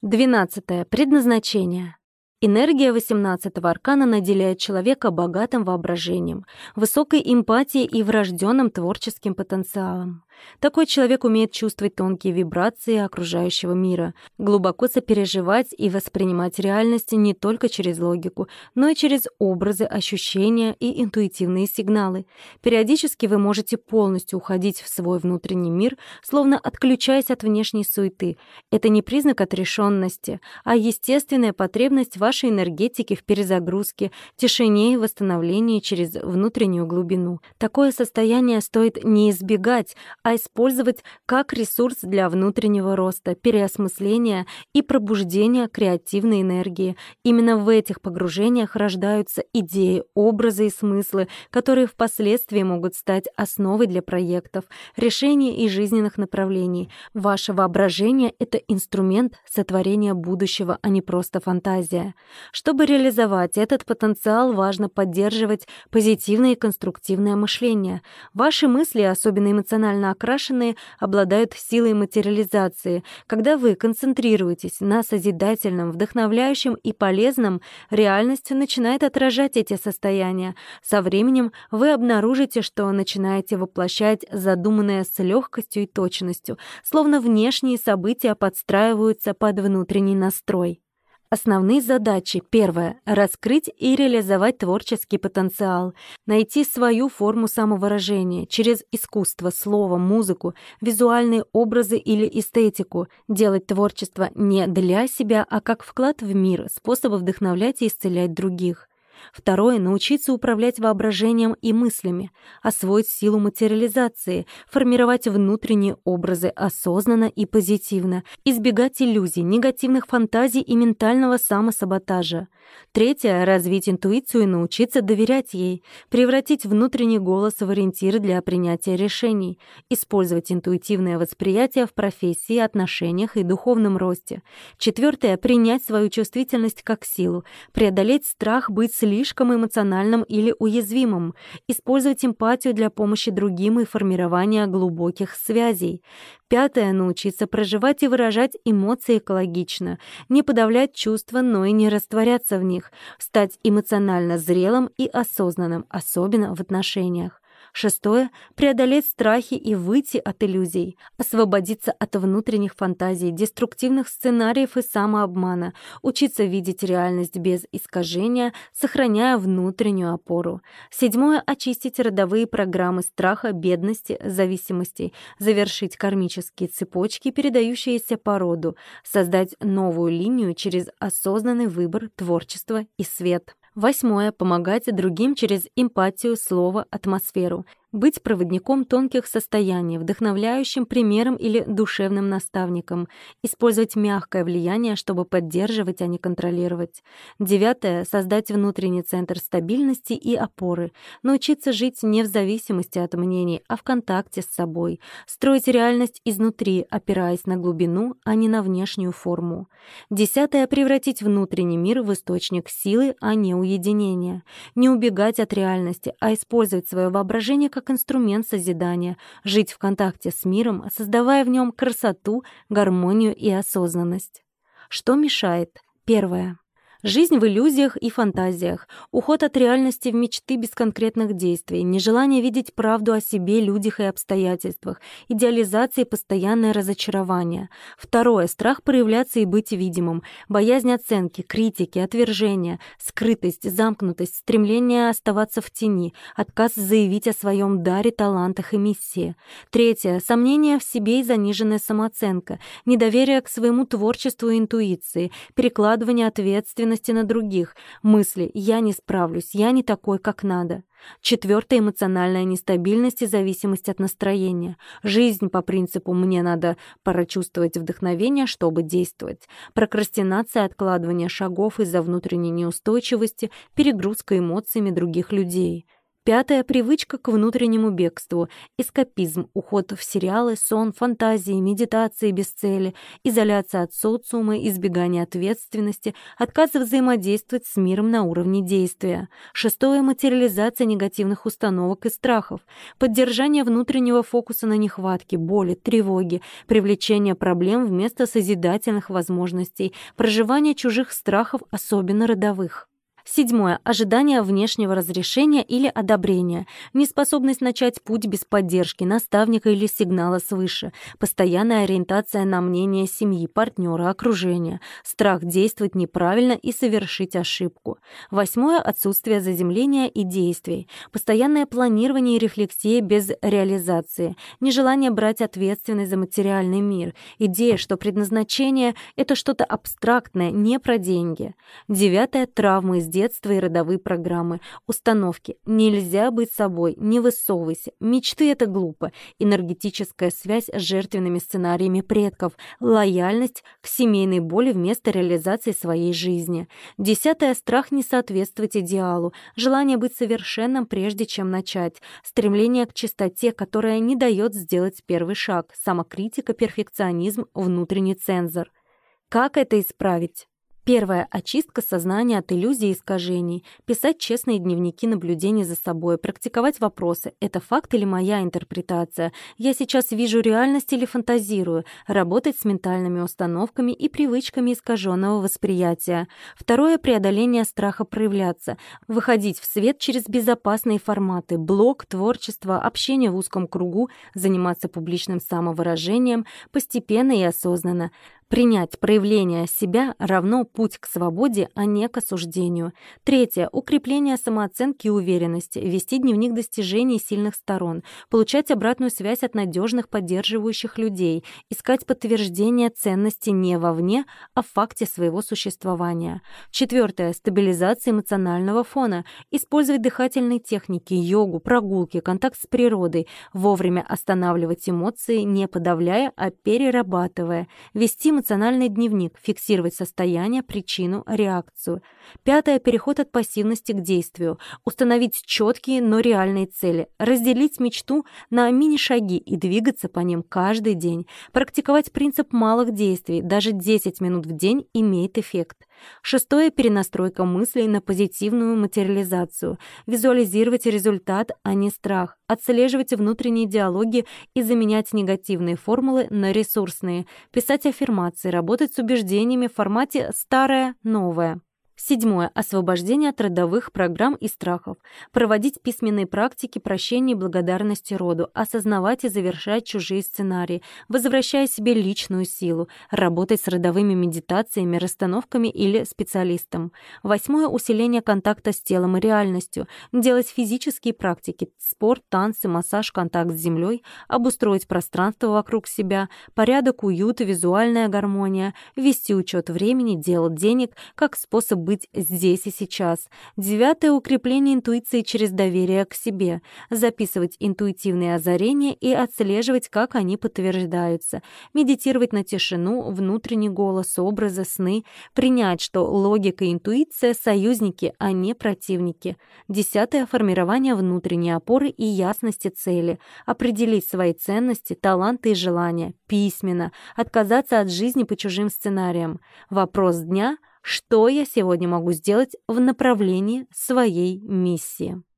12. Предназначение. Энергия 18-го аркана наделяет человека богатым воображением, высокой эмпатией и врожденным творческим потенциалом. Такой человек умеет чувствовать тонкие вибрации окружающего мира, глубоко сопереживать и воспринимать реальность не только через логику, но и через образы, ощущения и интуитивные сигналы. Периодически вы можете полностью уходить в свой внутренний мир, словно отключаясь от внешней суеты. Это не признак отрешенности, а естественная потребность вашей энергетики в перезагрузке, тишине и восстановлении через внутреннюю глубину. Такое состояние стоит не избегать, а использовать как ресурс для внутреннего роста, переосмысления и пробуждения креативной энергии. Именно в этих погружениях рождаются идеи, образы и смыслы, которые впоследствии могут стать основой для проектов, решений и жизненных направлений. Ваше воображение — это инструмент сотворения будущего, а не просто фантазия. Чтобы реализовать этот потенциал, важно поддерживать позитивное и конструктивное мышление. Ваши мысли, особенно эмоционально окрашенные, обладают силой материализации. Когда вы концентрируетесь на созидательном, вдохновляющем и полезном, реальность начинает отражать эти состояния. Со временем вы обнаружите, что начинаете воплощать задуманное с легкостью и точностью, словно внешние события подстраиваются под внутренний настрой. Основные задачи. Первое. Раскрыть и реализовать творческий потенциал. Найти свою форму самовыражения через искусство, слово, музыку, визуальные образы или эстетику. Делать творчество не для себя, а как вклад в мир, способ вдохновлять и исцелять других. Второе. Научиться управлять воображением и мыслями, освоить силу материализации, формировать внутренние образы осознанно и позитивно, избегать иллюзий, негативных фантазий и ментального самосаботажа. Третье. Развить интуицию и научиться доверять ей, превратить внутренний голос в ориентир для принятия решений, использовать интуитивное восприятие в профессии, отношениях и духовном росте. Четвертое. Принять свою чувствительность как силу, преодолеть страх быть слишком эмоциональным или уязвимым, использовать эмпатию для помощи другим и формирования глубоких связей. Пятое. Научиться проживать и выражать эмоции экологично, не подавлять чувства, но и не растворяться в них, стать эмоционально зрелым и осознанным, особенно в отношениях. Шестое. Преодолеть страхи и выйти от иллюзий, освободиться от внутренних фантазий, деструктивных сценариев и самообмана, учиться видеть реальность без искажения, сохраняя внутреннюю опору. Седьмое. Очистить родовые программы страха, бедности, зависимостей, завершить кармические цепочки, передающиеся по роду, создать новую линию через осознанный выбор, творчество и свет. Восьмое. Помогать другим через эмпатию, слово, атмосферу. Быть проводником тонких состояний, вдохновляющим примером или душевным наставником. Использовать мягкое влияние, чтобы поддерживать, а не контролировать. Девятое. Создать внутренний центр стабильности и опоры. Научиться жить не в зависимости от мнений, а в контакте с собой. Строить реальность изнутри, опираясь на глубину, а не на внешнюю форму. Десятое. Превратить внутренний мир в источник силы, а не уединения. Не убегать от реальности, а использовать свое воображение как инструмент созидания, жить в контакте с миром, создавая в нем красоту, гармонию и осознанность. Что мешает? Первое. Жизнь в иллюзиях и фантазиях, уход от реальности в мечты без конкретных действий, нежелание видеть правду о себе, людях и обстоятельствах, идеализация и постоянное разочарование. Второе. Страх проявляться и быть видимым, боязнь оценки, критики, отвержения, скрытость, замкнутость, стремление оставаться в тени, отказ заявить о своем даре, талантах и миссии. Третье. Сомнения в себе и заниженная самооценка, недоверие к своему творчеству и интуиции, перекладывание ответственности на других, мысли «я не справлюсь», «я не такой, как надо». Четвертое. Эмоциональная нестабильность и зависимость от настроения. Жизнь по принципу «мне надо прочувствовать вдохновение, чтобы действовать». Прокрастинация, откладывание шагов из-за внутренней неустойчивости, перегрузка эмоциями других людей. 5. Привычка к внутреннему бегству. Эскапизм, уход в сериалы, сон, фантазии, медитации без цели, изоляция от социума, избегание ответственности, отказ взаимодействовать с миром на уровне действия. 6. Материализация негативных установок и страхов. Поддержание внутреннего фокуса на нехватке, боли, тревоги, привлечение проблем вместо созидательных возможностей, проживание чужих страхов, особенно родовых. 7. Ожидание внешнего разрешения или одобрения. Неспособность начать путь без поддержки наставника или сигнала свыше. Постоянная ориентация на мнение семьи, партнера, окружения. Страх действовать неправильно и совершить ошибку. 8. Отсутствие заземления и действий. Постоянное планирование и рефлексия без реализации. Нежелание брать ответственность за материальный мир. Идея, что предназначение — это что-то абстрактное, не про деньги. 9. Травмы из детства и родовые программы. Установки. Нельзя быть собой, не высовывайся. Мечты — это глупо. Энергетическая связь с жертвенными сценариями предков. Лояльность к семейной боли вместо реализации своей жизни. 10. Страх не соответствовать идеалу. Желание быть совершенным, прежде чем начать. Стремление к чистоте, которое не дает сделать первый шаг. Самокритика, перфекционизм, внутренний цензор. Как это исправить? 1. Очистка сознания от иллюзий и искажений. Писать честные дневники наблюдений за собой. Практиковать вопросы. Это факт или моя интерпретация? Я сейчас вижу реальность или фантазирую? Работать с ментальными установками и привычками искаженного восприятия. 2. Преодоление страха проявляться. Выходить в свет через безопасные форматы. Блог, творчество, общение в узком кругу. Заниматься публичным самовыражением. Постепенно и осознанно. Принять проявление себя равно путь к свободе, а не к осуждению. 3. Укрепление самооценки и уверенности. Вести дневник достижений сильных сторон. Получать обратную связь от надежных поддерживающих людей. Искать подтверждение ценности не вовне, а в факте своего существования. 4. Стабилизация эмоционального фона. Использовать дыхательные техники, йогу, прогулки, контакт с природой. Вовремя останавливать эмоции, не подавляя, а перерабатывая. Вести эмоциональный дневник, фиксировать состояние, причину, реакцию. 5. Переход от пассивности к действию. Установить четкие, но реальные цели. Разделить мечту на мини-шаги и двигаться по ним каждый день. Практиковать принцип малых действий. Даже 10 минут в день имеет эффект. 6. Перенастройка мыслей на позитивную материализацию. Визуализировать результат, а не страх. Отслеживать внутренние диалоги и заменять негативные формулы на ресурсные. Писать аффирмации, работать с убеждениями в формате «старое, новое». 7. Освобождение от родовых программ и страхов. Проводить письменные практики прощения и благодарности роду. Осознавать и завершать чужие сценарии. Возвращая себе личную силу. Работать с родовыми медитациями, расстановками или специалистом. 8. Усиление контакта с телом и реальностью. Делать физические практики. Спорт, танцы, массаж, контакт с землей. Обустроить пространство вокруг себя. Порядок, уют, визуальная гармония. Вести учет времени, дел, денег как способ быть здесь и сейчас. 9. Укрепление интуиции через доверие к себе. Записывать интуитивные озарения и отслеживать, как они подтверждаются. Медитировать на тишину, внутренний голос, образы, сны. Принять, что логика и интуиция — союзники, а не противники. 10. Формирование внутренней опоры и ясности цели. Определить свои ценности, таланты и желания. Письменно. Отказаться от жизни по чужим сценариям. Вопрос дня — что я сегодня могу сделать в направлении своей миссии?